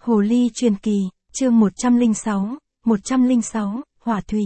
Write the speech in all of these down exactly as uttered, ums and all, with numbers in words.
Hồ ly truyền kỳ, chương một trăm lẻ sáu, một trăm lẻ sáu, Hỏa thủy.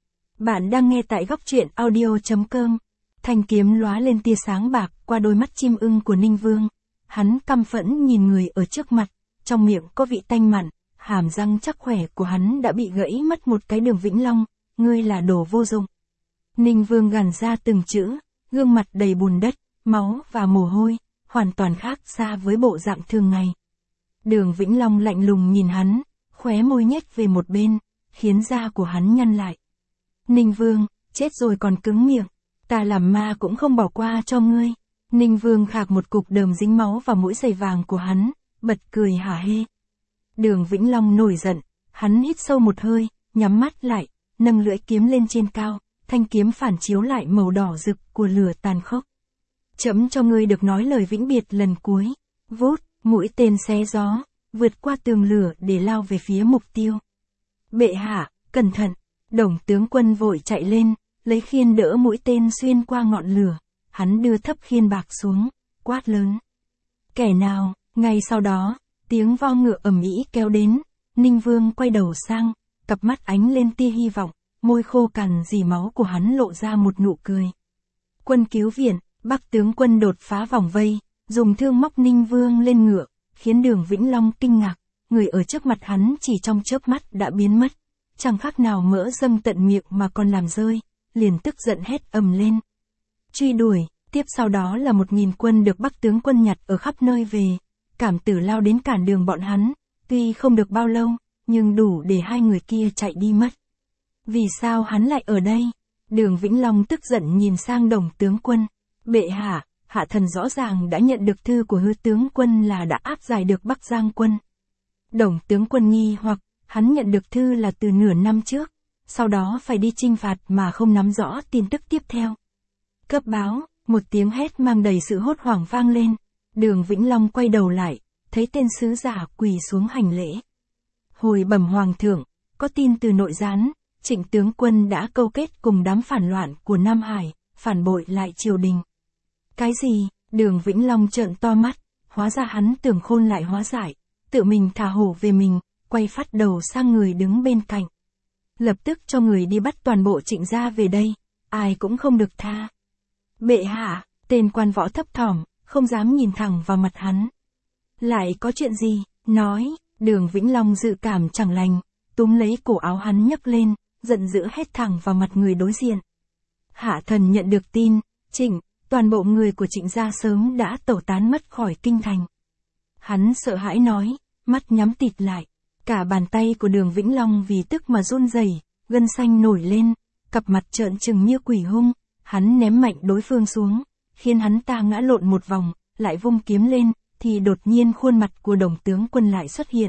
Bạn đang nghe tại góc truyện audio chấm com. Thanh kiếm lóa lên tia sáng bạc qua đôi mắt chim ưng của Ninh Vương. Hắn căm phẫn nhìn người ở trước mặt, trong miệng có vị tanh mặn, hàm răng chắc khỏe của hắn đã bị gãy mất một cái đường Vĩnh Long, ngươi là đồ vô dụng. Ninh Vương gằn ra từng chữ, gương mặt đầy bùn đất, máu và mồ hôi, hoàn toàn khác xa với bộ dạng thường ngày. Đường Vĩnh Long lạnh lùng nhìn hắn, khóe môi nhếch về một bên, khiến da của hắn nhăn lại. Ninh Vương, chết rồi còn cứng miệng, ta làm ma cũng không bỏ qua cho ngươi. Ninh Vương khạc một cục đờm dính máu vào mũi giày vàng của hắn, bật cười hả hê. Đường Vĩnh Long nổi giận, hắn hít sâu một hơi, nhắm mắt lại, nâng lưỡi kiếm lên trên cao, thanh kiếm phản chiếu lại màu đỏ rực của lửa tàn khốc. Chấm cho ngươi được nói lời vĩnh biệt lần cuối. Vút, mũi tên xé gió, vượt qua tường lửa để lao về phía mục tiêu. Bệ hạ, cẩn thận, Đồng tướng quân vội chạy lên, lấy khiên đỡ mũi tên xuyên qua ngọn lửa, hắn đưa thấp khiên bạc xuống, quát lớn. Kẻ nào, ngay sau đó, tiếng vo ngựa ầm ĩ kéo đến, Ninh Vương quay đầu sang, cặp mắt ánh lên tia hy vọng, môi khô cằn dì máu của hắn lộ ra một nụ cười. Quân cứu viện, Bắc tướng quân đột phá vòng vây, dùng thương móc Ninh Vương lên ngựa, khiến Đường Vĩnh Long kinh ngạc, người ở trước mặt hắn chỉ trong chớp mắt đã biến mất, chẳng khác nào mỡ dâng tận miệng mà còn làm rơi, liền tức giận hét ầm lên. Truy đuổi, tiếp sau đó là một nghìn quân được Bắc tướng quân nhặt ở khắp nơi về, Cảm Tử lao đến cản đường bọn hắn, tuy không được bao lâu, nhưng đủ để hai người kia chạy đi mất. Vì sao hắn lại ở đây? Đường Vĩnh Long tức giận nhìn sang Đồng tướng quân. Bệ hạ, hạ thần rõ ràng đã nhận được thư của Hứa tướng quân là đã áp giải được Bắc Giang quân. Đồng tướng quân nghi hoặc, hắn nhận được thư là từ nửa năm trước, sau đó phải đi chinh phạt mà không nắm rõ tin tức tiếp theo. Cấp báo, một tiếng hét mang đầy sự hốt hoảng vang lên. Đường Vĩnh Long quay đầu lại, thấy tên sứ giả quỳ xuống hành lễ. Hồi bẩm hoàng thượng, có tin từ nội gián, Trịnh tướng quân đã câu kết cùng đám phản loạn của Nam Hải, phản bội lại triều đình. Cái gì? Đường Vĩnh Long trợn to mắt, hóa ra hắn tưởng khôn lại hóa giải, tự mình thả hổ về mình, quay phát đầu sang người đứng bên cạnh. Lập tức cho người đi bắt toàn bộ Trịnh gia về đây, ai cũng không được tha. Bệ hạ, tên quan võ thấp thỏm, không dám nhìn thẳng vào mặt hắn. Lại có chuyện gì? Nói, Đường Vĩnh Long dự cảm chẳng lành, túm lấy cổ áo hắn nhấc lên, giận dữ hét thẳng vào mặt người đối diện. Hạ thần nhận được tin, Trịnh, toàn bộ người của Trịnh gia sớm đã tẩu tán mất khỏi kinh thành. Hắn sợ hãi nói, mắt nhắm tịt lại, cả bàn tay của Đường Vĩnh Long vì tức mà run rẩy, gân xanh nổi lên, cặp mặt trợn trừng như quỷ hung, hắn ném mạnh đối phương xuống, khiến hắn ta ngã lộn một vòng, lại vung kiếm lên, thì đột nhiên khuôn mặt của Đồng tướng quân lại xuất hiện.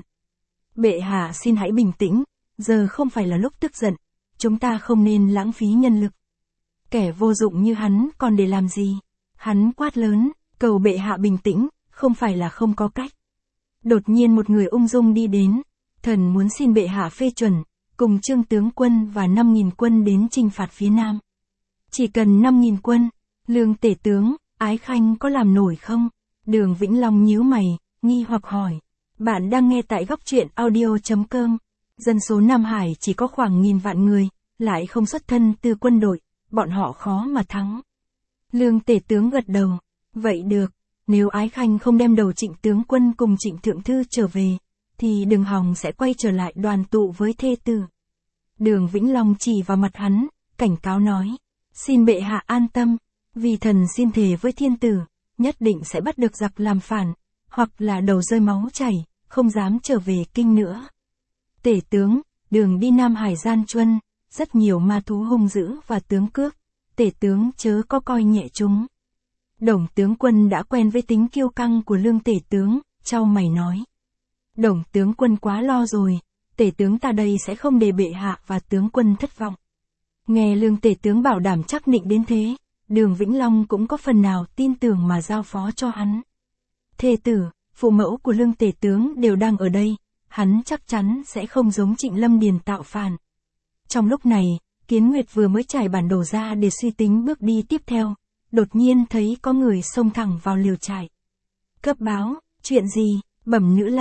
Bệ hạ xin hãy bình tĩnh, giờ không phải là lúc tức giận, chúng ta không nên lãng phí nhân lực. Kẻ vô dụng như hắn còn để làm gì? Hắn quát lớn, cầu bệ hạ bình tĩnh, không phải là không có cách. Đột nhiên một người ung dung đi đến, thần muốn xin bệ hạ phê chuẩn, cùng Trương tướng quân và năm nghìn quân đến chinh phạt phía Nam. Chỉ cần năm nghìn quân, Lương tể tướng, Ái Khanh có làm nổi không? Đường Vĩnh Long nhíu mày, nghi hoặc hỏi. Bạn đang nghe tại góc truyện audio chấm com. Dân số Nam Hải chỉ có khoảng nghìn vạn người, lại không xuất thân từ quân đội, bọn họ khó mà thắng. Lương tể tướng gật đầu. Vậy được, nếu Ái Khanh không đem đầu Trịnh tướng quân cùng Trịnh thượng thư trở về, thì Đường Hòng sẽ quay trở lại đoàn tụ với thê tử. Đường Vĩnh Long chỉ vào mặt hắn, cảnh cáo nói. Xin bệ hạ an tâm, vì thần xin thề với thiên tử, nhất định sẽ bắt được giặc làm phản, hoặc là đầu rơi máu chảy, không dám trở về kinh nữa. Tể tướng, đường đi Nam Hải gian truân, rất nhiều ma thú hung dữ và tướng cướp, tể tướng chớ có coi nhẹ chúng. Đồng tướng quân đã quen với tính kiêu căng của Lương tể tướng, chau mày nói. Đồng tướng quân quá lo rồi, tể tướng ta đây sẽ không để bệ hạ và tướng quân thất vọng. Nghe Lương tể tướng bảo đảm chắc nịnh đến thế, Đường Vĩnh Long cũng có phần nào tin tưởng mà giao phó cho hắn. Thê tử, phụ mẫu của Lương tể tướng đều đang ở đây, hắn chắc chắn sẽ không giống Trịnh Lâm Điền tạo phản. Trong lúc này, Kiến Nguyệt vừa mới trải bản đồ ra để suy tính bước đi tiếp theo, đột nhiên thấy có người xông thẳng vào liều trại. Cấp báo, chuyện gì? Bẩm nữ lang,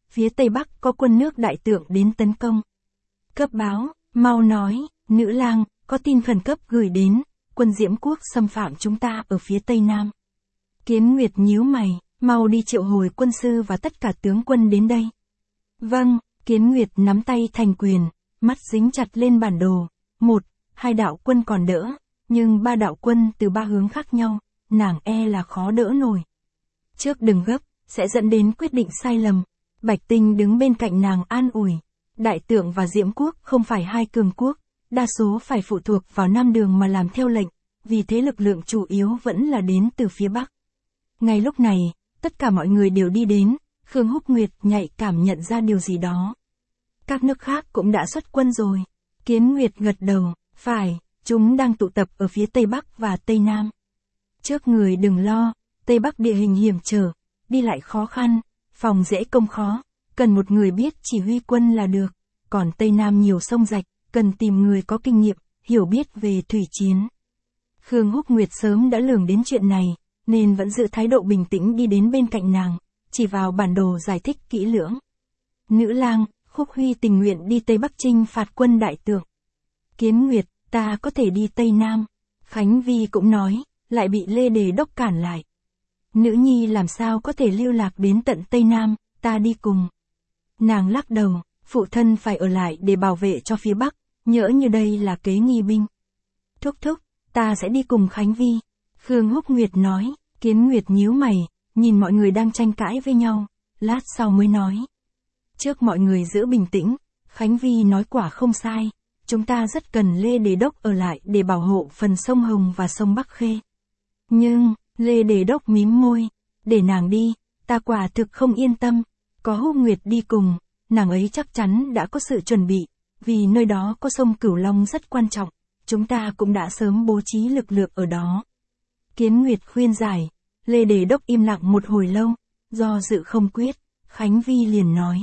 phía Tây Bắc có quân nước Đại Tượng đến tấn công. Cấp báo, mau nói, nữ lang, có tin khẩn cấp gửi đến, quân Diễm Quốc xâm phạm chúng ta ở phía Tây Nam. Kiến Nguyệt nhíu mày, mau đi triệu hồi quân sư và tất cả tướng quân đến đây. Vâng, Kiến Nguyệt nắm tay thành quyền, mắt dính chặt lên bản đồ. Một, hai đạo quân còn đỡ, nhưng ba đạo quân từ ba hướng khác nhau, nàng e là khó đỡ nổi. Trước đừng gấp, sẽ dẫn đến quyết định sai lầm. Bạch Tinh đứng bên cạnh nàng an ủi. Đại Tượng và Diễm Quốc không phải hai cường quốc, đa số phải phụ thuộc vào Nam Đường mà làm theo lệnh, vì thế lực lượng chủ yếu vẫn là đến từ phía Bắc. Ngay lúc này, tất cả mọi người đều đi đến, Khương Húc Nguyệt nhạy cảm nhận ra điều gì đó. Các nước khác cũng đã xuất quân rồi. Kiến Nguyệt gật đầu, phải, chúng đang tụ tập ở phía Tây Bắc và Tây Nam. Trước người đừng lo, Tây Bắc địa hình hiểm trở, đi lại khó khăn, phòng dễ công khó, cần một người biết chỉ huy quân là được, còn Tây Nam nhiều sông rạch, cần tìm người có kinh nghiệm, hiểu biết về thủy chiến. Khương Húc Nguyệt sớm đã lường đến chuyện này, nên vẫn giữ thái độ bình tĩnh đi đến bên cạnh nàng, chỉ vào bản đồ giải thích kỹ lưỡng. Nữ lang, Khúc Huy tình nguyện đi Tây Bắc chinh phạt quân Đại Tượng. Kiến Nguyệt, ta có thể đi Tây Nam. Khánh Vi cũng nói, lại bị Lê Đề Đốc cản lại. Nữ nhi làm sao có thể lưu lạc đến tận Tây Nam, ta đi cùng. Nàng lắc đầu, phụ thân phải ở lại để bảo vệ cho phía Bắc, nhỡ như đây là kế nghi binh. Thúc thúc, ta sẽ đi cùng Khánh Vi. Khương Húc Nguyệt nói. Kiến Nguyệt nhíu mày, nhìn mọi người đang tranh cãi với nhau, lát sau mới nói. Trước mọi người giữ bình tĩnh, Khánh Vi nói quả không sai, chúng ta rất cần Lê Đề Đốc ở lại để bảo hộ phần sông Hồng và sông Bắc Khê. Nhưng, Lê Đề Đốc mím môi, để nàng đi, ta quả thực không yên tâm, có Húc Nguyệt đi cùng, nàng ấy chắc chắn đã có sự chuẩn bị, vì nơi đó có sông Cửu Long rất quan trọng, chúng ta cũng đã sớm bố trí lực lượng ở đó. Kiến Nguyệt khuyên giải, Lê Đề Đốc im lặng một hồi lâu, do dự không quyết, Khánh Vi liền nói.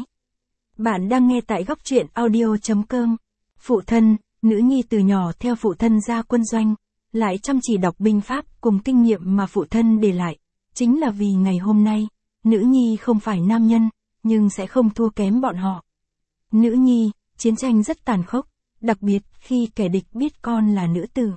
Bạn đang nghe tại góc truyện audio chấm com. Phụ thân, nữ nhi từ nhỏ theo phụ thân ra quân doanh, lại chăm chỉ đọc binh pháp cùng kinh nghiệm mà phụ thân để lại, chính là vì ngày hôm nay, nữ nhi không phải nam nhân, nhưng sẽ không thua kém bọn họ. Nữ nhi, chiến tranh rất tàn khốc, đặc biệt khi kẻ địch biết con là nữ tử.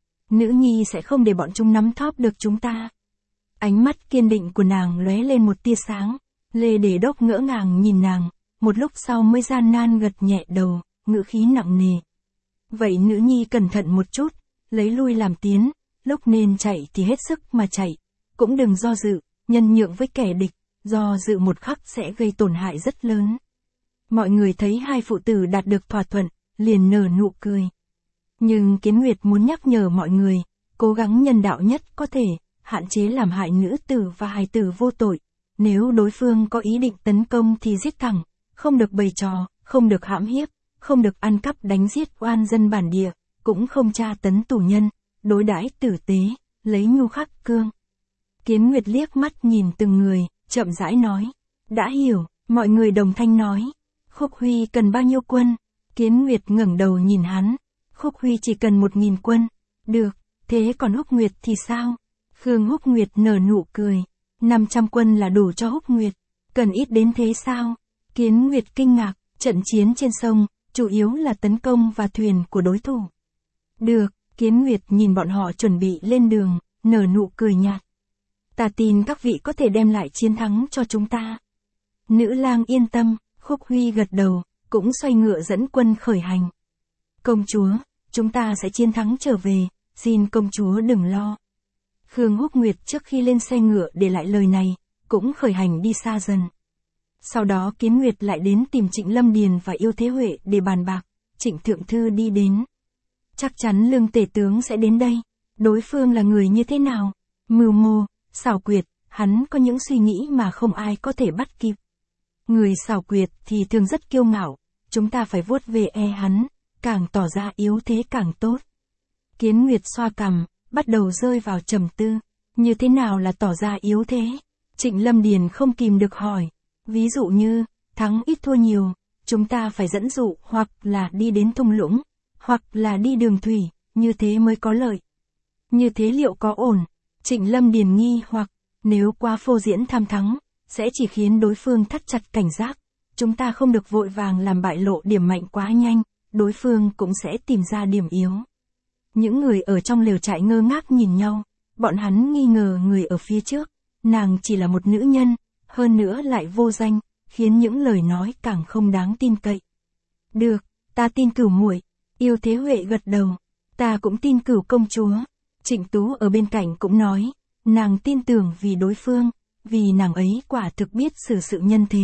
Nữ nhi sẽ không để bọn chúng nắm thóp được chúng ta. Ánh mắt kiên định của nàng lóe lên một tia sáng, Lê Đề Đốc ngỡ ngàng nhìn nàng, một lúc sau mới gian nan gật nhẹ đầu, ngữ khí nặng nề. Vậy nữ nhi cẩn thận một chút, lấy lui làm tiến, lúc nên chạy thì hết sức mà chạy, cũng đừng do dự, nhân nhượng với kẻ địch, do dự một khắc sẽ gây tổn hại rất lớn. Mọi người thấy hai phụ tử đạt được thỏa thuận, liền nở nụ cười. Nhưng Kiến Nguyệt muốn nhắc nhở mọi người, cố gắng nhân đạo nhất có thể, hạn chế làm hại nữ tử và hài tử vô tội. Nếu đối phương có ý định tấn công thì giết thẳng, không được bày trò, không được hãm hiếp, không được ăn cắp đánh giết oan dân bản địa, cũng không tra tấn tù nhân, đối đãi tử tế, lấy nhu khắc cương. Kiến Nguyệt liếc mắt nhìn từng người, chậm rãi nói. Đã hiểu, mọi người đồng thanh nói. Khúc Huy cần bao nhiêu quân? Kiến Nguyệt ngẩng đầu nhìn hắn. Khúc Huy chỉ cần một nghìn quân. Được, thế còn Húc Nguyệt thì sao? Khương Húc Nguyệt nở nụ cười. năm trăm quân là đủ cho Húc Nguyệt. Cần ít đến thế sao? Kiến Nguyệt kinh ngạc, trận chiến trên sông, chủ yếu là tấn công và thuyền của đối thủ. Được, Kiến Nguyệt nhìn bọn họ chuẩn bị lên đường, nở nụ cười nhạt. Ta tin các vị có thể đem lại chiến thắng cho chúng ta. Nữ lang yên tâm, Khúc Huy gật đầu, cũng xoay ngựa dẫn quân khởi hành. Công chúa, chúng ta sẽ chiến thắng trở về, xin công chúa đừng lo. Khương Húc Nguyệt trước khi lên xe ngựa để lại lời này, cũng khởi hành đi xa dần. Sau đó Kiến Nguyệt lại đến tìm Trịnh Lâm Điền và Yêu Thế Huệ để bàn bạc, Trịnh Thượng Thư đi đến. Chắc chắn Lương Tể Tướng sẽ đến đây, đối phương là người như thế nào? Mưu mô, xảo quyệt, hắn có những suy nghĩ mà không ai có thể bắt kịp. Người xảo quyệt thì thường rất kiêu ngạo, chúng ta phải vuốt về e hắn, càng tỏ ra yếu thế càng tốt. Kiến Nguyệt xoa cằm, bắt đầu rơi vào trầm tư, như thế nào là tỏ ra yếu thế? Trịnh Lâm Điền không kìm được hỏi, ví dụ như, thắng ít thua nhiều, chúng ta phải dẫn dụ hoặc là đi đến thung lũng, hoặc là đi đường thủy, như thế mới có lợi. Như thế liệu có ổn? Trịnh Lâm Điền nghi hoặc, nếu quá phô diễn tham thắng, sẽ chỉ khiến đối phương thắt chặt cảnh giác, chúng ta không được vội vàng làm bại lộ điểm mạnh quá nhanh, đối phương cũng sẽ tìm ra điểm yếu. Những người ở trong lều trại ngơ ngác nhìn nhau, bọn hắn nghi ngờ người ở phía trước, nàng chỉ là một nữ nhân, hơn nữa lại vô danh, khiến những lời nói càng không đáng tin cậy. Được, ta tin Cửu muội. Yêu Thế Huệ gật đầu. Ta cũng tin Cửu công chúa. Trịnh Tú ở bên cạnh cũng nói, nàng tin tưởng vì đối phương, vì nàng ấy quả thực biết xử sự nhân thế.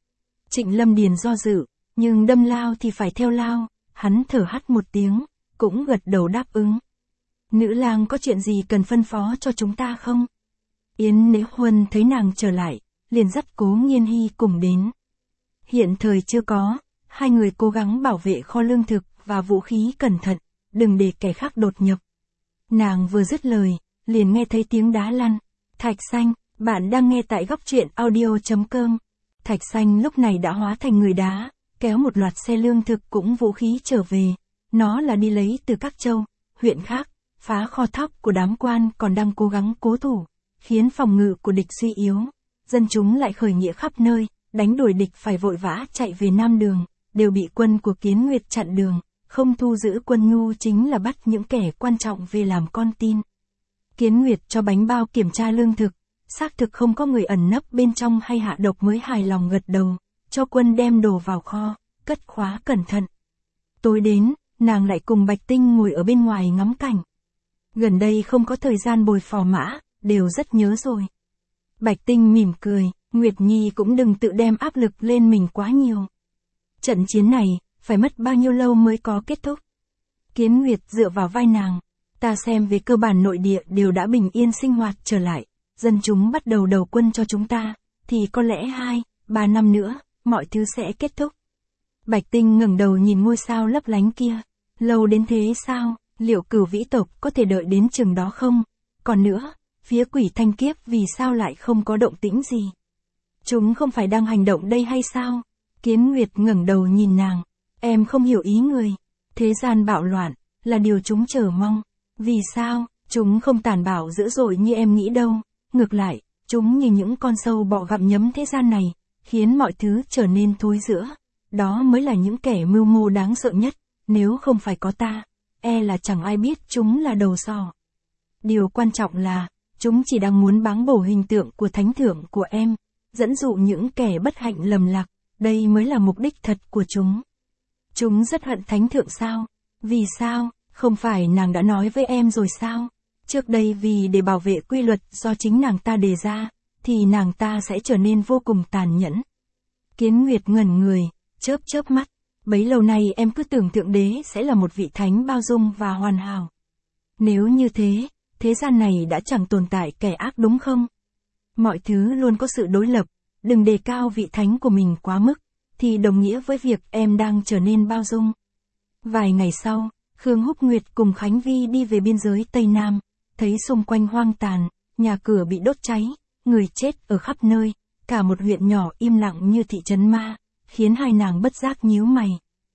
Trịnh Lâm Điền do dự, nhưng đâm lao thì phải theo lao, hắn thở hắt một tiếng, cũng gật đầu đáp ứng. Nữ lang có chuyện gì cần phân phó cho chúng ta không? Yến Nễ Huân thấy nàng trở lại, liền dắt Cố Nghiên Hy cùng đến. Hiện thời chưa có, hai người cố gắng bảo vệ kho lương thực và vũ khí cẩn thận, đừng để kẻ khác đột nhập. Nàng vừa dứt lời, liền nghe thấy tiếng đá lăn. Thạch Xanh, bạn đang nghe tại góc truyện audio.com. Thạch Xanh lúc này đã hóa thành người đá, kéo một loạt xe lương thực cũng vũ khí trở về. Nó là đi lấy từ các châu, huyện khác, phá kho thóc của đám quan còn đang cố gắng cố thủ, khiến phòng ngự của địch suy yếu. Dân chúng lại khởi nghĩa khắp nơi, đánh đuổi địch phải vội vã chạy về Nam Đường, đều bị quân của Kiến Nguyệt chặn đường, không thu giữ quân nhu chính là bắt những kẻ quan trọng về làm con tin. Kiến Nguyệt cho bánh bao kiểm tra lương thực, xác thực không có người ẩn nấp bên trong hay hạ độc mới hài lòng gật đầu, cho quân đem đồ vào kho, cất khóa cẩn thận. Tối đến, nàng lại cùng Bạch Tinh ngồi ở bên ngoài ngắm cảnh. Gần đây không có thời gian bồi phò mã, đều rất nhớ rồi. Bạch Tinh mỉm cười, Nguyệt Nhi cũng đừng tự đem áp lực lên mình quá nhiều. Trận chiến này, phải mất bao nhiêu lâu mới có kết thúc? Kiến Nguyệt dựa vào vai nàng, ta xem về cơ bản nội địa đều đã bình yên sinh hoạt trở lại, dân chúng bắt đầu đầu quân cho chúng ta, thì có lẽ hai, ba năm nữa, mọi thứ sẽ kết thúc. Bạch Tinh ngẩng đầu nhìn ngôi sao lấp lánh kia, lâu đến thế sao, liệu Cửu vĩ tộc có thể đợi đến chừng đó không? Còn nữa, phía Quỷ Thanh Kiếp vì sao lại không có động tĩnh gì? Chúng không phải đang hành động đây hay sao? Kiến Nguyệt ngẩng đầu nhìn nàng, em không hiểu ý người. Thế gian bạo loạn, là điều chúng chờ mong. Vì sao, chúng không tàn bạo dữ dội như em nghĩ đâu. Ngược lại, chúng như những con sâu bọ gặm nhấm thế gian này, khiến mọi thứ trở nên thối rữa. Đó mới là những kẻ mưu mô đáng sợ nhất, nếu không phải có ta, e là chẳng ai biết chúng là đầu sò. Điều quan trọng là, chúng chỉ đang muốn báng bổ hình tượng của thánh thượng của em, dẫn dụ những kẻ bất hạnh lầm lạc, đây mới là mục đích thật của chúng. Chúng rất hận thánh thượng sao? Vì sao? Không phải nàng đã nói với em rồi sao? Trước đây vì để bảo vệ quy luật do chính nàng ta đề ra, thì nàng ta sẽ trở nên vô cùng tàn nhẫn. Kiến Nguyệt ngẩn người, chớp chớp mắt, bấy lâu nay em cứ tưởng Thượng Đế sẽ là một vị thánh bao dung và hoàn hảo. Nếu như thế, thế gian này đã chẳng tồn tại kẻ ác đúng không? Mọi thứ luôn có sự đối lập, đừng đề cao vị thánh của mình quá mức, thì đồng nghĩa với việc em đang trở nên bao dung. Vài ngày sau, Khương Húc Nguyệt cùng Khánh Vi đi về biên giới Tây Nam, thấy xung quanh hoang tàn, nhà cửa bị đốt cháy, người chết ở khắp nơi, cả một huyện nhỏ im lặng như thị trấn ma, khiến hai nàng bất giác nhíu mày.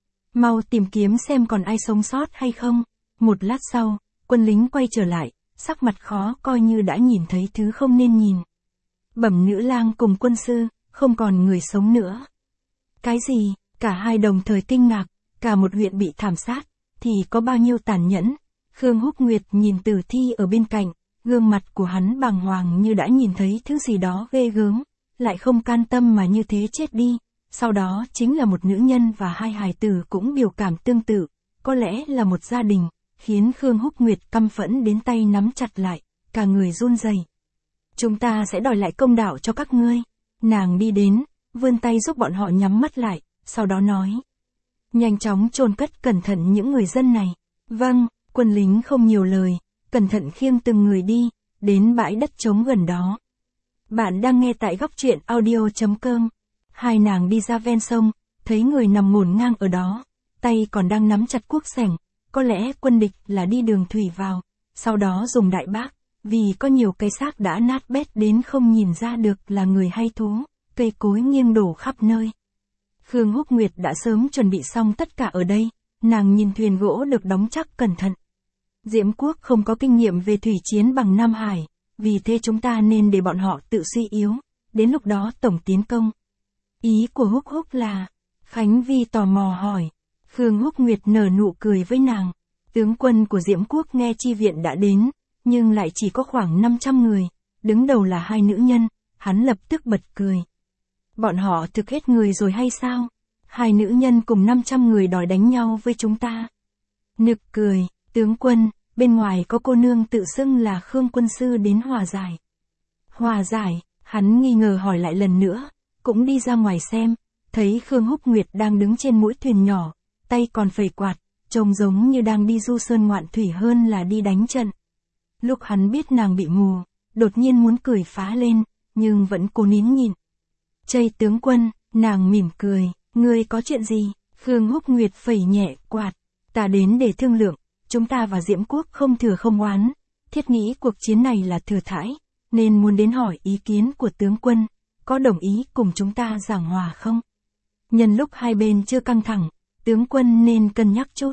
Mau tìm kiếm xem còn ai sống sót hay không. Một lát sau, quân lính quay trở lại, sắc mặt khó coi như đã nhìn thấy thứ không nên nhìn. Bẩm nữ lang cùng quân sư, không còn người sống nữa. Cái gì? Cả hai đồng thời kinh ngạc, cả một huyện bị thảm sát, thì có bao nhiêu tàn nhẫn. Khương Húc Nguyệt nhìn tử thi ở bên cạnh, gương mặt của hắn bàng hoàng như đã nhìn thấy thứ gì đó ghê gớm, lại không can tâm mà như thế chết đi. Sau đó chính là một nữ nhân và hai hài tử cũng biểu cảm tương tự, có lẽ là một gia đình, khiến Khương Húc Nguyệt căm phẫn đến tay nắm chặt lại, cả người run rẩy. Chúng ta sẽ đòi lại công đạo cho các ngươi. Nàng đi đến, vươn tay giúp bọn họ nhắm mắt lại, sau đó nói. Nhanh chóng chôn cất cẩn thận những người dân này. Vâng, quân lính không nhiều lời, cẩn thận khiêng từng người đi, đến bãi đất trống gần đó. Bạn đang nghe tại góc truyện audio.com. Hai nàng đi ra ven sông, thấy người nằm ngổn ngang ở đó, tay còn đang nắm chặt cuốc sẻng, có lẽ quân địch là đi đường thủy vào, sau đó dùng đại bác, vì có nhiều cây xác đã nát bét đến không nhìn ra được là người hay thú, cây cối nghiêng đổ khắp nơi. Khương Húc Nguyệt đã sớm chuẩn bị xong tất cả ở đây, nàng nhìn thuyền gỗ được đóng chắc cẩn thận. Diễm Quốc không có kinh nghiệm về thủy chiến bằng Nam Hải, vì thế chúng ta nên để bọn họ tự suy yếu, đến lúc đó tổng tiến công. Ý của Húc Húc là, Khánh Vi tò mò hỏi. Khương Húc Nguyệt nở nụ cười với nàng. Tướng quân của Diễm Quốc nghe chi viện đã đến, nhưng lại chỉ có khoảng năm trăm người, đứng đầu là hai nữ nhân, hắn lập tức bật cười. Bọn họ thực hết người rồi hay sao? Hai nữ nhân cùng năm trăm người đòi đánh nhau với chúng ta. Nực cười, tướng quân, bên ngoài có cô nương tự xưng là Khương quân sư đến hòa giải. Hòa giải, hắn nghi ngờ hỏi lại lần nữa, cũng đi ra ngoài xem, thấy Khương Húc Nguyệt đang đứng trên mũi thuyền nhỏ, tay còn phẩy quạt, trông giống như đang đi du sơn ngoạn thủy hơn là đi đánh trận. Lúc hắn biết nàng bị mù, đột nhiên muốn cười phá lên, nhưng vẫn cố nín nhịn. Chây tướng quân, nàng mỉm cười, ngươi có chuyện gì? Khương Húc Nguyệt phẩy nhẹ quạt, ta đến để thương lượng, chúng ta và Diễm Quốc không thừa không oán, thiết nghĩ cuộc chiến này là thừa thãi, nên muốn đến hỏi ý kiến của tướng quân, có đồng ý cùng chúng ta giảng hòa không? Nhân lúc hai bên chưa căng thẳng, tướng quân nên cân nhắc chút.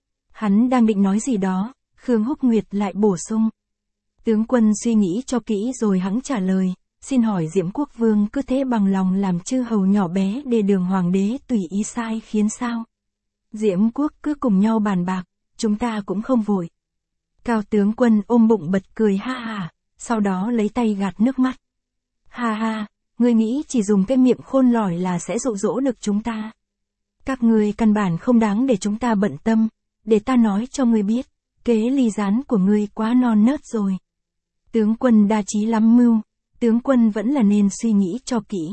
Hắn đang định nói gì đó, Khương Húc Nguyệt lại bổ sung. Tướng quân suy nghĩ cho kỹ rồi hẵng trả lời, xin hỏi Diễm Quốc vương cứ thế bằng lòng làm chư hầu nhỏ bé để đường hoàng đế tùy ý sai khiến sao? Diễm Quốc cứ cùng nhau bàn bạc, chúng ta cũng không vội. Cao tướng quân ôm bụng bật cười ha ha, sau đó lấy tay gạt nước mắt. Ha ha, ngươi nghĩ chỉ dùng cái miệng khôn lỏi là sẽ dụ dỗ được chúng ta. Các ngươi căn bản không đáng để chúng ta bận tâm, để ta nói cho ngươi biết, kế ly gián của ngươi quá non nớt rồi. Tướng quân đa trí lắm mưu, tướng quân vẫn là nên suy nghĩ cho kỹ.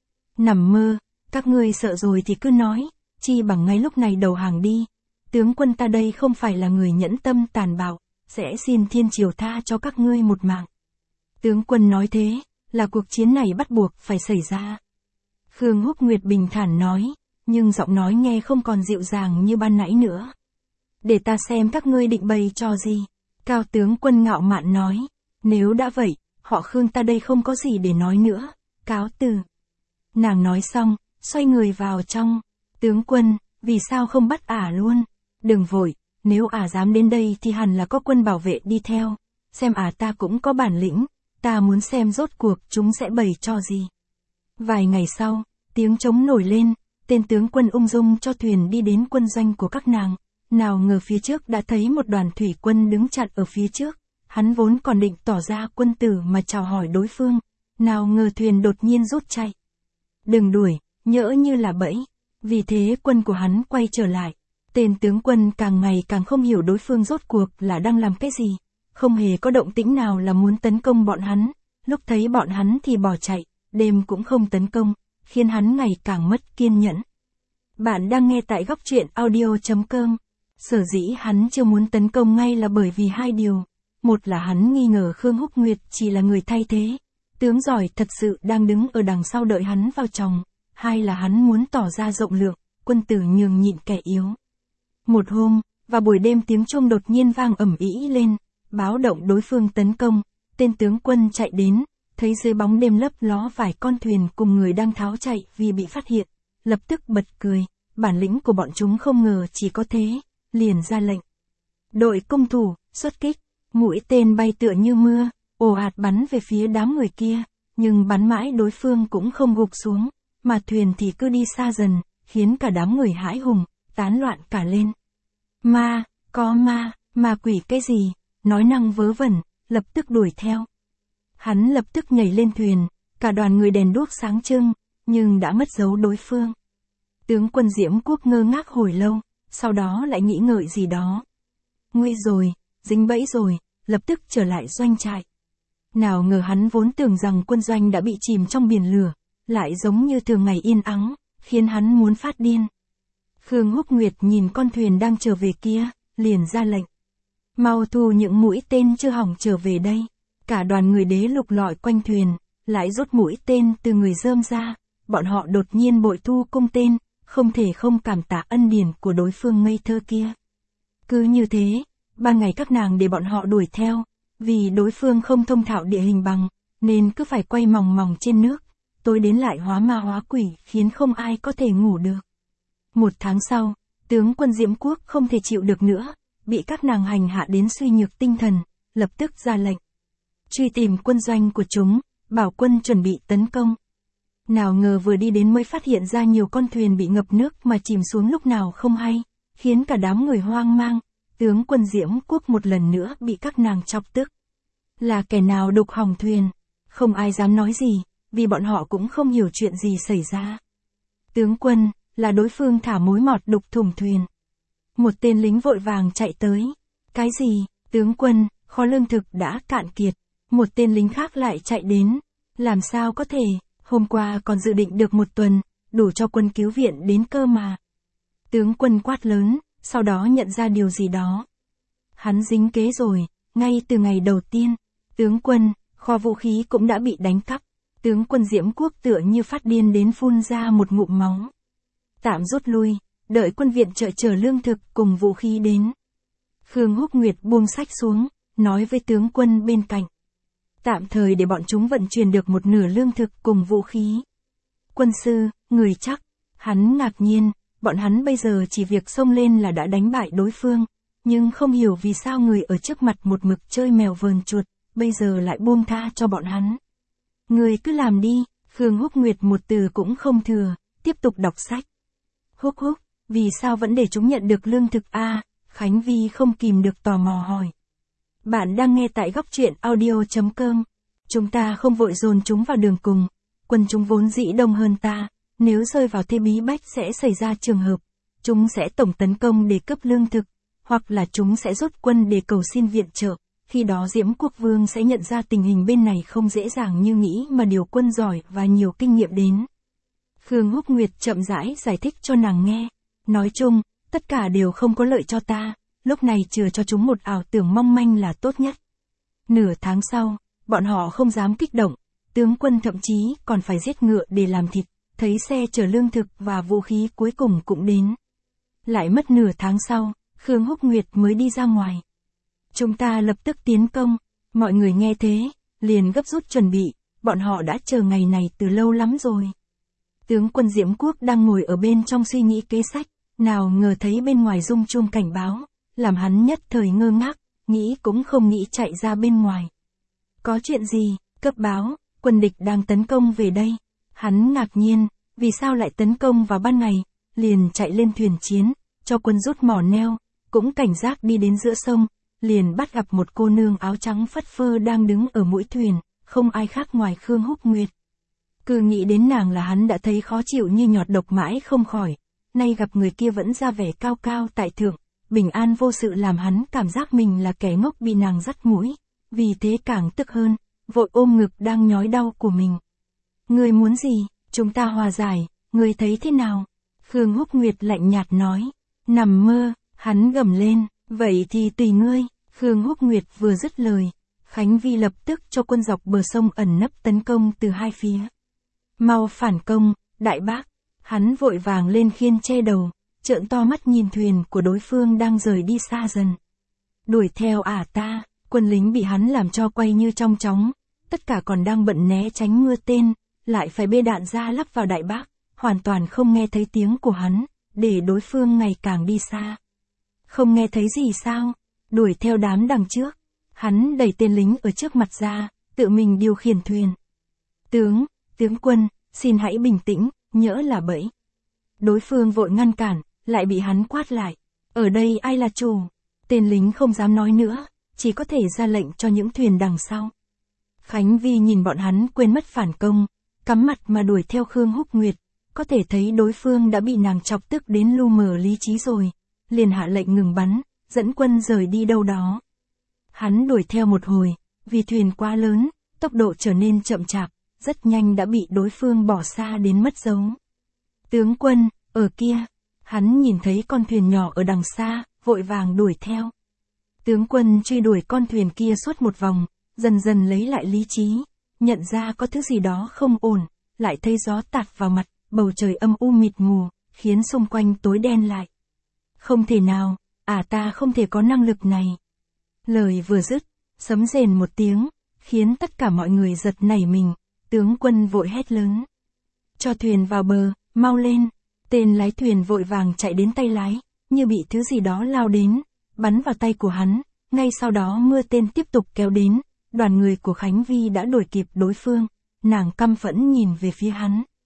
Nằm mơ, các ngươi sợ rồi thì cứ nói, chi bằng ngay lúc này đầu hàng đi. Tướng quân ta đây không phải là người nhẫn tâm tàn bạo, sẽ xin thiên triều tha cho các ngươi một mạng. Tướng quân nói thế, là cuộc chiến này bắt buộc phải xảy ra. Khương Húc Nguyệt bình thản nói, nhưng giọng nói nghe không còn dịu dàng như ban nãy nữa. Để ta xem các ngươi định bày trò gì. Cao tướng quân ngạo mạn nói, nếu đã vậy, họ Khương ta đây không có gì để nói nữa, cáo từ. Nàng nói xong, xoay người vào trong. Tướng quân, vì sao không bắt ả luôn? Đừng vội, nếu ả dám đến đây thì hẳn là có quân bảo vệ đi theo. Xem ả ta cũng có bản lĩnh, ta muốn xem rốt cuộc chúng sẽ bày trò gì. Vài ngày sau, tiếng trống nổi lên, tên tướng quân ung dung cho thuyền đi đến quân doanh của các nàng. Nào ngờ phía trước đã thấy một đoàn thủy quân đứng chặn ở phía trước. Hắn vốn còn định tỏ ra quân tử mà chào hỏi đối phương. Nào ngờ thuyền đột nhiên rút chạy. Đừng đuổi, nhỡ như là bẫy. Vì thế quân của hắn quay trở lại. Tên tướng quân càng ngày càng không hiểu đối phương rốt cuộc là đang làm cái gì. Không hề có động tĩnh nào là muốn tấn công bọn hắn. Lúc thấy bọn hắn thì bỏ chạy, đêm cũng không tấn công, khiến hắn ngày càng mất kiên nhẫn. Bạn đang nghe tại góc truyện audio chấm com. Sở dĩ hắn chưa muốn tấn công ngay là bởi vì hai điều. Một là hắn nghi ngờ Khương Húc Nguyệt chỉ là người thay thế. Tướng giỏi thật sự đang đứng ở đằng sau đợi hắn vào chồng. Hai là hắn muốn tỏ ra rộng lượng, quân tử nhường nhịn kẻ yếu. Một hôm, vào buổi đêm tiếng chuông đột nhiên vang ầm ĩ lên, báo động đối phương tấn công. Tên tướng quân chạy đến, thấy dưới bóng đêm lấp ló vài con thuyền cùng người đang tháo chạy vì bị phát hiện. Lập tức bật cười, bản lĩnh của bọn chúng không ngờ chỉ có thế, liền ra lệnh. Đội cung thủ, xuất kích, mũi tên bay tựa như mưa, ồ ạt bắn về phía đám người kia, nhưng bắn mãi đối phương cũng không gục xuống, mà thuyền thì cứ đi xa dần, khiến cả đám người hãi hùng, tán loạn cả lên. Ma, có ma, ma quỷ cái gì, nói năng vớ vẩn, lập tức đuổi theo. Hắn lập tức nhảy lên thuyền, cả đoàn người đèn đuốc sáng trưng, nhưng đã mất dấu đối phương. Tướng quân Diễm Quốc ngơ ngác hồi lâu, sau đó lại nghĩ ngợi gì đó. Nguy rồi, dính bẫy rồi, lập tức trở lại doanh trại. Nào ngờ hắn vốn tưởng rằng quân doanh đã bị chìm trong biển lửa, lại giống như thường ngày yên ắng, khiến hắn muốn phát điên. Khương Húc Nguyệt nhìn con thuyền đang trở về kia, liền ra lệnh. Mau thu những mũi tên chưa hỏng trở về đây. Cả đoàn người đế lục lọi quanh thuyền, lại rút mũi tên từ người rơm ra, bọn họ đột nhiên bội thu cung tên, không thể không cảm tạ ân điển của đối phương ngây thơ kia. Cứ như thế, ban ngày các nàng để bọn họ đuổi theo, vì đối phương không thông thạo địa hình bằng, nên cứ phải quay mòng mòng trên nước, tối đến lại hóa ma hóa quỷ khiến không ai có thể ngủ được. Một tháng sau, tướng quân Diễm Quốc không thể chịu được nữa, bị các nàng hành hạ đến suy nhược tinh thần, lập tức ra lệnh. Truy tìm quân doanh của chúng, bảo quân chuẩn bị tấn công. Nào ngờ vừa đi đến mới phát hiện ra nhiều con thuyền bị ngập nước mà chìm xuống lúc nào không hay, khiến cả đám người hoang mang, tướng quân Diễm Quốc một lần nữa bị các nàng chọc tức. Là kẻ nào đục hỏng thuyền? Không ai dám nói gì, vì bọn họ cũng không hiểu chuyện gì xảy ra. Tướng quân, là đối phương thả mối mọt đục thủng thuyền. Một tên lính vội vàng chạy tới. Cái gì, tướng quân, kho lương thực đã cạn kiệt. Một tên lính khác lại chạy đến. Làm sao có thể, hôm qua còn dự định được một tuần, đủ cho quân cứu viện đến cơ mà. Tướng quân quát lớn, sau đó nhận ra điều gì đó. Hắn dính kế rồi, ngay từ ngày đầu tiên. Tướng quân, kho vũ khí cũng đã bị đánh cắp. Tướng quân Diễm Quốc tựa như phát điên đến phun ra một ngụm máu. Tạm rút lui, đợi quân viện trợ chở lương thực cùng vũ khí đến. Khương Húc Nguyệt buông sách xuống, nói với tướng quân bên cạnh. Tạm thời để bọn chúng vận chuyển được một nửa lương thực cùng vũ khí. Quân sư, người chắc. Hắn ngạc nhiên, bọn hắn bây giờ chỉ việc xông lên là đã đánh bại đối phương. Nhưng không hiểu vì sao người ở trước mặt một mực chơi mèo vờn chuột, bây giờ lại buông tha cho bọn hắn. Người cứ làm đi, Khương Húc Nguyệt một từ cũng không thừa, tiếp tục đọc sách. Húc húc, vì sao vẫn để chúng nhận được lương thực a? À, Khánh Vi không kìm được tò mò hỏi. Bạn đang nghe tại góc truyện audio chấm com. Chúng ta không vội dồn chúng vào đường cùng, quân chúng vốn dĩ đông hơn ta, nếu rơi vào thế bí bách sẽ xảy ra trường hợp, chúng sẽ tổng tấn công để cướp lương thực, hoặc là chúng sẽ rút quân để cầu xin viện trợ. Khi đó Diễm Quốc Vương sẽ nhận ra tình hình bên này không dễ dàng như nghĩ mà điều quân giỏi và nhiều kinh nghiệm đến. Khương Húc Nguyệt chậm rãi giải thích cho nàng nghe. Nói chung, tất cả đều không có lợi cho ta, lúc này chừa cho chúng một ảo tưởng mong manh là tốt nhất. Nửa tháng sau, bọn họ không dám kích động, tướng quân thậm chí còn phải giết ngựa để làm thịt, thấy xe chở lương thực và vũ khí cuối cùng cũng đến. Lại mất nửa tháng sau, Khương Húc Nguyệt mới đi ra ngoài. Chúng ta lập tức tiến công, mọi người nghe thế, liền gấp rút chuẩn bị, bọn họ đã chờ ngày này từ lâu lắm rồi. Tướng quân Diễm Quốc đang ngồi ở bên trong suy nghĩ kế sách, nào ngờ thấy bên ngoài rung chuông cảnh báo, làm hắn nhất thời ngơ ngác, nghĩ cũng không nghĩ chạy ra bên ngoài. Có chuyện gì, cấp báo, quân địch đang tấn công về đây. Hắn ngạc nhiên, vì sao lại tấn công vào ban ngày, liền chạy lên thuyền chiến, cho quân rút mỏ neo, cũng cảnh giác đi đến giữa sông, liền bắt gặp một cô nương áo trắng phất phơ đang đứng ở mũi thuyền, không ai khác ngoài Khương Húc Nguyệt. Cứ nghĩ đến nàng là hắn đã thấy khó chịu như nhọt độc mãi không khỏi, nay gặp người kia vẫn ra vẻ cao cao tại thượng, bình an vô sự làm hắn cảm giác mình là kẻ ngốc bị nàng dắt mũi, vì thế càng tức hơn, vội ôm ngực đang nhói đau của mình. Ngươi muốn gì, chúng ta hòa giải, ngươi thấy thế nào? Khương Húc Nguyệt lạnh nhạt nói, nằm mơ, hắn gầm lên, vậy thì tùy ngươi. Khương Húc Nguyệt vừa dứt lời, Khánh Vi lập tức cho quân dọc bờ sông ẩn nấp tấn công từ hai phía. Mau phản công, đại bác. Hắn vội vàng lên khiên che đầu, trợn to mắt nhìn thuyền của đối phương đang rời đi xa dần. Đuổi theo ả ta, quân lính bị hắn làm cho quay như trong chóng, tất cả còn đang bận né tránh mưa tên, lại phải bê đạn ra lắp vào đại bác, hoàn toàn không nghe thấy tiếng của hắn, để đối phương ngày càng đi xa. Không nghe thấy gì sao? Đuổi theo đám đằng trước. Hắn đẩy tên lính ở trước mặt ra, tự mình điều khiển thuyền. Tướng, tướng quân, xin hãy bình tĩnh, nhỡ là bẫy. Đối phương vội ngăn cản, lại bị hắn quát lại. Ở đây ai là chủ? Tên lính không dám nói nữa, chỉ có thể ra lệnh cho những thuyền đằng sau. Khánh Vi nhìn bọn hắn quên mất phản công, cắm mặt mà đuổi theo Khương Húc Nguyệt, có thể thấy đối phương đã bị nàng chọc tức đến lu mờ lý trí rồi, liền hạ lệnh ngừng bắn, dẫn quân rời đi đâu đó. Hắn đuổi theo một hồi, vì thuyền quá lớn, tốc độ trở nên chậm chạp, rất nhanh đã bị đối phương bỏ xa đến mất dấu. Tướng quân, ở kia, hắn nhìn thấy con thuyền nhỏ ở đằng xa, vội vàng đuổi theo. Tướng quân truy đuổi con thuyền kia suốt một vòng, dần dần lấy lại lý trí, nhận ra có thứ gì đó không ổn, lại thấy gió tạt vào mặt, bầu trời âm u mịt mù, khiến xung quanh tối đen lại. Không thể nào, à ta không thể có năng lực này. Lời vừa dứt, sấm rền một tiếng, khiến tất cả mọi người giật nảy mình, tướng quân vội hét lớn. Cho thuyền vào bờ, mau lên. Tên lái thuyền vội vàng chạy đến tay lái, như bị thứ gì đó lao đến, bắn vào tay của hắn, ngay sau đó mưa tên tiếp tục kéo đến, đoàn người của Khánh Vi đã đuổi kịp đối phương, nàng căm phẫn nhìn về phía hắn,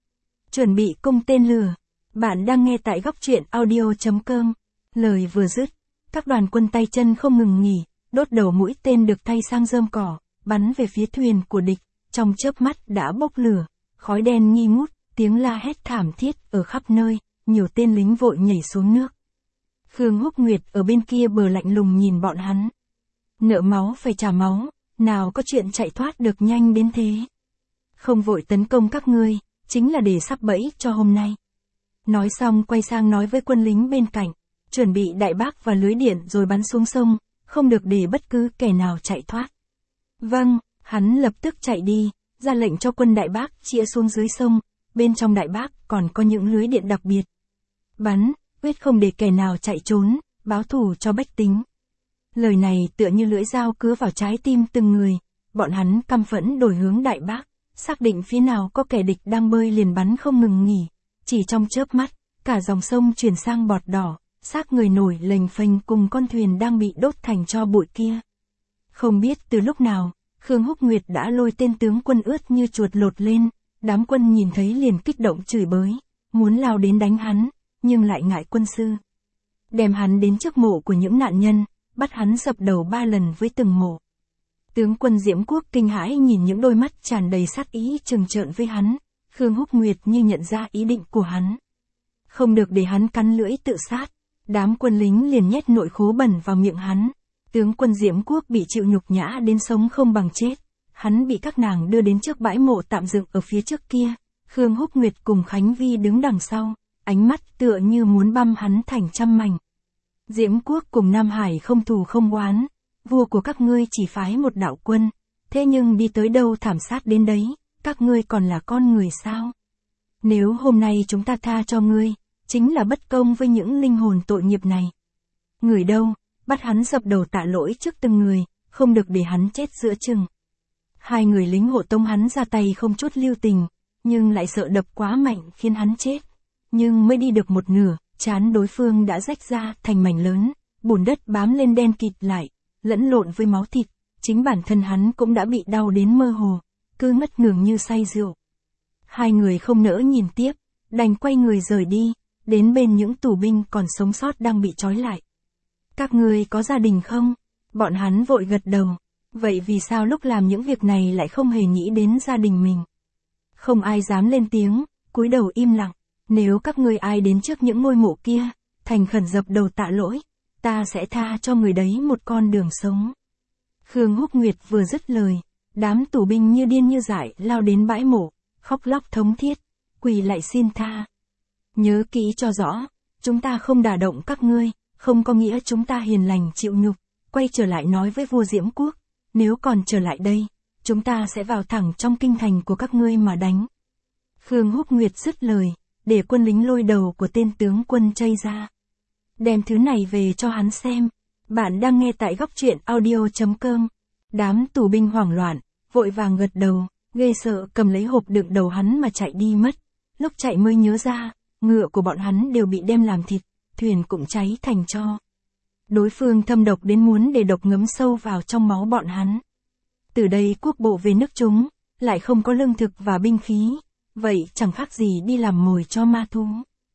Chuẩn bị cung tên lửa. Bạn đang nghe tại góc truyện audio.com. Lời vừa dứt, các đoàn quân tay chân không ngừng nghỉ, đốt đầu mũi tên được thay sang rơm cỏ, bắn về phía thuyền của địch, trong chớp mắt đã bốc lửa, khói đen nghi ngút, tiếng la hét thảm thiết ở khắp nơi, nhiều tên lính vội nhảy xuống nước. Khương Húc Nguyệt ở bên kia bờ lạnh lùng nhìn bọn hắn. Nợ máu phải trả máu, nào có chuyện chạy thoát được nhanh đến thế. Không vội tấn công các ngươi, chính là để sắp bẫy cho hôm nay. Nói xong quay sang nói với quân lính bên cạnh, chuẩn bị đại bác và lưới điện rồi bắn xuống sông, không được để bất cứ kẻ nào chạy thoát. Vâng, hắn lập tức chạy đi, ra lệnh cho quân đại bác chĩa xuống dưới sông, bên trong đại bác còn có những lưới điện đặc biệt. Bắn, quyết không để kẻ nào chạy trốn, báo thù cho bách tính. Lời này tựa như lưỡi dao cứa vào trái tim từng người, bọn hắn căm phẫn đổi hướng đại bác, xác định phía nào có kẻ địch đang bơi liền bắn không ngừng nghỉ. Chỉ trong chớp mắt, cả dòng sông chuyển sang bọt đỏ, xác người nổi lềnh phềnh cùng con thuyền đang bị đốt thành tro bụi kia. Không biết từ lúc nào, Khương Húc Nguyệt đã lôi tên tướng quân ướt như chuột lột lên, đám quân nhìn thấy liền kích động chửi bới, muốn lao đến đánh hắn, nhưng lại ngại quân sư. Đem hắn đến trước mộ của những nạn nhân, bắt hắn dập đầu ba lần với từng mộ. Tướng quân Diễm Quốc kinh hãi nhìn những đôi mắt tràn đầy sát ý trừng trợn với hắn, Khương Húc Nguyệt như nhận ra ý định của hắn. Không được để hắn cắn lưỡi tự sát, đám quân lính liền nhét nội khố bẩn vào miệng hắn. Tướng quân Diễm Quốc bị chịu nhục nhã đến sống không bằng chết, hắn bị các nàng đưa đến trước bãi mộ tạm dựng ở phía trước kia, Khương Húc Nguyệt cùng Khánh Vi đứng đằng sau, ánh mắt tựa như muốn băm hắn thành trăm mảnh. Diễm Quốc cùng Nam Hải không thù không oán, vua của các ngươi chỉ phái một đạo quân, thế nhưng đi tới đâu thảm sát đến đấy, các ngươi còn là con người sao? Nếu hôm nay chúng ta tha cho ngươi, chính là bất công với những linh hồn tội nghiệp này. Người đâu, bắt hắn dập đầu tạ lỗi trước từng người, không được để hắn chết giữa chừng. Hai người lính hộ tống hắn ra tay không chút lưu tình, nhưng lại sợ đập quá mạnh khiến hắn chết. Nhưng mới đi được một nửa, trán đối phương đã rách ra thành mảnh lớn, bùn đất bám lên đen kịt lại, lẫn lộn với máu thịt, chính bản thân hắn cũng đã bị đau đến mơ hồ, cứ ngất ngường như say rượu. Hai người không nỡ nhìn tiếp, đành quay người rời đi, đến bên những tù binh còn sống sót đang bị trói lại. Các ngươi có gia đình không? Bọn hắn vội gật đầu. Vậy vì sao lúc làm những việc này lại không hề nghĩ đến gia đình mình? Không ai dám lên tiếng, cúi đầu im lặng. Nếu các ngươi ai đến trước những ngôi mộ kia, thành khẩn dập đầu tạ lỗi, ta sẽ tha cho người đấy một con đường sống. Khương Húc Nguyệt vừa dứt lời, đám tù binh như điên như dại lao đến bãi mộ, khóc lóc thống thiết, quỳ lại xin tha. Nhớ kỹ cho rõ, chúng ta không đả động các ngươi, không có nghĩa chúng ta hiền lành chịu nhục, quay trở lại nói với vua Diễm Quốc, nếu còn trở lại đây, chúng ta sẽ vào thẳng trong kinh thành của các ngươi mà đánh. Khương Húc Nguyệt dứt lời, để quân lính lôi đầu của tên tướng quân chây ra. Đem thứ này về cho hắn xem. Bạn đang nghe tại góc truyện audio.com. Đám tù binh hoảng loạn, vội vàng gật đầu, ghê sợ cầm lấy hộp đựng đầu hắn mà chạy đi mất. Lúc chạy mới nhớ ra, ngựa của bọn hắn đều bị đem làm thịt, thuyền cũng cháy thành tro. Đối phương thâm độc đến muốn để độc ngấm sâu vào trong máu bọn hắn. Từ đây quốc bộ về nước chúng, lại không có lương thực và binh khí, vậy chẳng khác gì đi làm mồi cho ma thú.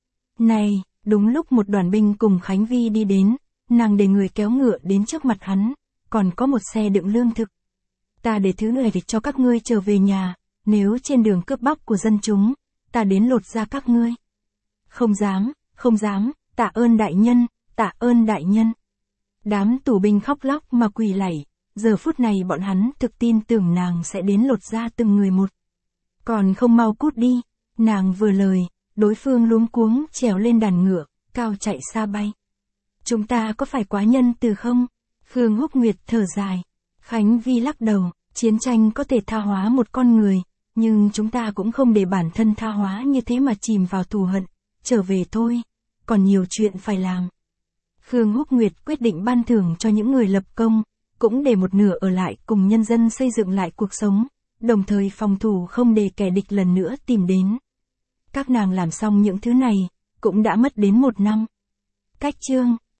Này, đúng lúc một đoàn binh cùng Khánh Vi đi đến, nàng để người kéo ngựa đến trước mặt hắn, còn có một xe đựng lương thực. Ta để thứ này cho các ngươi trở về nhà, nếu trên đường cướp bóc của dân chúng, ta đến lột ra các ngươi. Không dám, không dám, tạ ơn đại nhân, tạ ơn đại nhân. Đám tù binh khóc lóc mà quỳ lạy, giờ phút này bọn hắn thực tin tưởng nàng sẽ đến lột ra từng người một. Còn không mau cút đi, nàng vừa lời, đối phương luống cuống trèo lên đàn ngựa, cao chạy xa bay. Chúng ta có phải quá nhân từ không? Khương Húc Nguyệt thở dài. Khánh Vi lắc đầu, chiến tranh có thể tha hóa một con người, nhưng chúng ta cũng không để bản thân tha hóa như thế mà chìm vào thù hận. Trở về thôi, còn nhiều chuyện phải làm. Khương Húc Nguyệt quyết định ban thưởng cho những người lập công, cũng để một nửa ở lại cùng nhân dân xây dựng lại cuộc sống, đồng thời phòng thủ không để kẻ địch lần nữa tìm đến. Các nàng làm xong những thứ này, cũng đã mất đến một năm. Cách chương